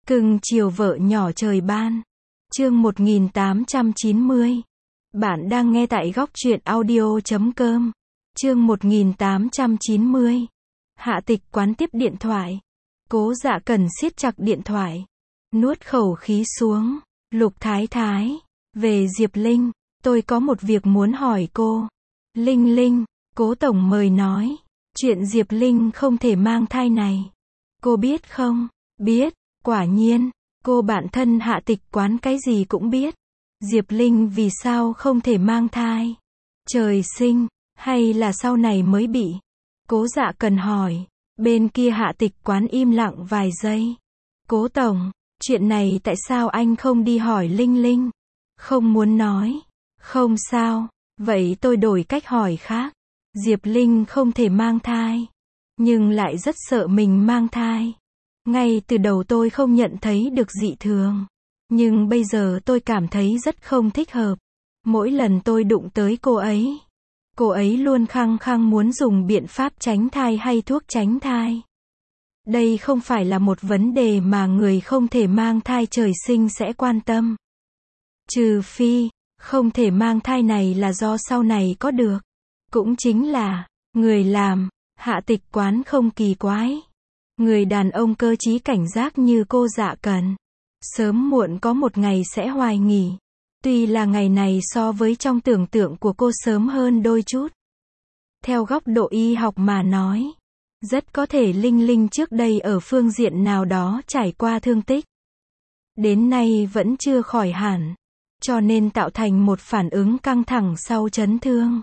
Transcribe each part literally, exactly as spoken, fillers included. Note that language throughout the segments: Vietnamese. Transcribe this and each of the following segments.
Cưng chiều vợ nhỏ trời ban. Chương một nghìn tám trăm chín mươi. Bạn đang nghe tại góc truyện audio chấm com. Chương một nghìn tám trăm chín mươi. Hạ Tịch Quán tiếp điện thoại. Cố Dạ Cần siết chặt điện thoại, nuốt khẩu khí xuống. Lục Thái Thái, về Diệp Linh, tôi có một việc muốn hỏi cô. Linh Linh, Cố tổng mời nói, chuyện Diệp Linh không thể mang thai này. Cô biết không? Biết, quả nhiên, cô bạn thân Hạ Tịch Quán cái gì cũng biết. Diệp Linh vì sao không thể mang thai? Trời sinh, hay là sau này mới bị? Cố Dạ Cần hỏi. Bên kia Hạ Tịch Quán im lặng vài giây. Cố tổng, chuyện này tại sao anh không đi hỏi Linh Linh? Không muốn nói. Không sao, vậy tôi đổi cách hỏi khác. Diệp Linh không thể mang thai, nhưng lại rất sợ mình mang thai. Ngay từ đầu tôi không nhận thấy được dị thường, nhưng bây giờ tôi cảm thấy rất không thích hợp. Mỗi lần tôi đụng tới cô ấy, cô ấy luôn khăng khăng muốn dùng biện pháp tránh thai hay thuốc tránh thai. Đây không phải là một vấn đề mà người không thể mang thai trời sinh sẽ quan tâm. Trừ phi, không thể mang thai này là do sau này có được. Cũng chính là, người làm, Hạ Tịch Quán không kỳ quái. Người đàn ông cơ trí cảnh giác như cô Dạ Cần, sớm muộn có một ngày sẽ hoài nghỉ. Tuy là ngày này so với trong tưởng tượng của cô sớm hơn đôi chút. Theo góc độ y học mà nói, rất có thể Linh Linh trước đây ở phương diện nào đó trải qua thương tích. Đến nay vẫn chưa khỏi hẳn, cho nên tạo thành một phản ứng căng thẳng sau chấn thương.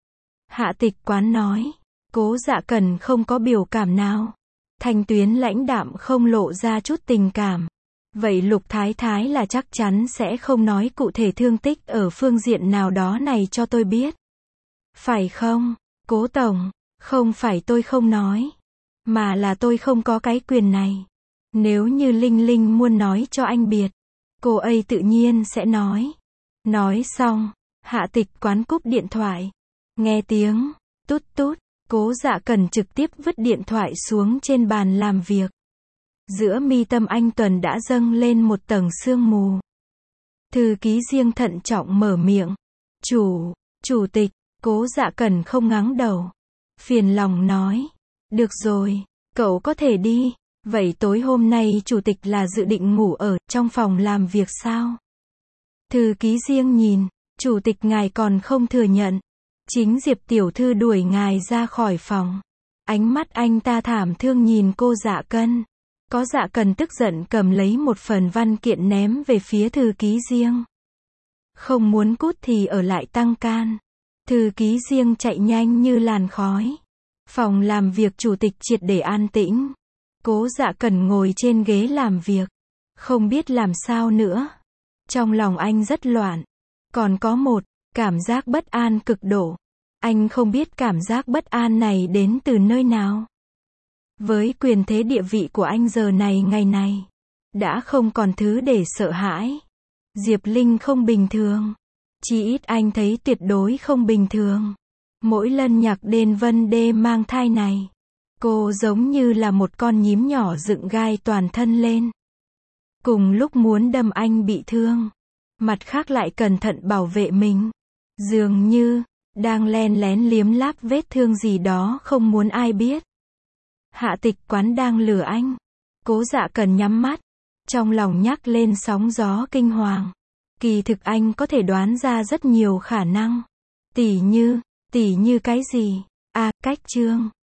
Hạ Tịch Quán nói. Cố Dạ Cần không có biểu cảm nào. Thanh tuyến lãnh đạm không lộ ra chút tình cảm. Vậy Lục Thái Thái là chắc chắn sẽ không nói cụ thể thương tích ở phương diện nào đó này cho tôi biết. Phải không, Cố tổng? Không phải tôi không nói, mà là tôi không có cái quyền này. Nếu như Linh Linh muốn nói cho anh biết, cô ấy tự nhiên sẽ nói. Nói xong, Hạ Tịch Quán cúp điện thoại. Nghe tiếng tút tút, Cố Dạ Cần trực tiếp vứt điện thoại xuống trên bàn làm việc. Giữa mi tâm anh Tuần đã dâng lên một tầng sương mù. Thư ký riêng thận trọng mở miệng. Chủ, chủ tịch, Cố Dạ Cần không ngắng đầu. Phiền lòng nói. Được rồi, cậu có thể đi. Vậy tối hôm nay chủ tịch là dự định ngủ ở trong phòng làm việc sao? Thư ký riêng nhìn, chủ tịch ngài còn không thừa nhận. Chính Diệp tiểu thư đuổi ngài ra khỏi phòng. Ánh mắt anh ta thảm thương nhìn cô Dạ Cần. Có Dạ Cần tức giận cầm lấy một phần văn kiện ném về phía thư ký riêng. Không muốn cút thì ở lại tăng can. Thư ký riêng chạy nhanh như làn khói. Phòng làm việc chủ tịch triệt để an tĩnh. Cố Dạ Cần ngồi trên ghế làm việc, không biết làm sao nữa. Trong lòng anh rất loạn. Còn có một cảm giác bất an cực độ. Anh không biết cảm giác bất an này đến từ nơi nào. Với quyền thế địa vị của anh giờ này ngày này, đã không còn thứ để sợ hãi. Diệp Linh không bình thường. Chỉ ít anh thấy tuyệt đối không bình thường. Mỗi lần nhắc đến vấn đề mang thai này, cô giống như là một con nhím nhỏ dựng gai toàn thân lên. Cùng lúc muốn đâm anh bị thương, mặt khác lại cẩn thận bảo vệ mình. Dường như đang len lén liếm láp vết thương gì đó không muốn ai biết. Hạ Tịch Quán đang lừa anh. Cố Dạ Cần nhắm mắt, trong lòng nhắc lên sóng gió kinh hoàng. Kỳ thực anh có thể đoán ra rất nhiều khả năng. Tỉ như, tỉ như cái gì? À, cách chương.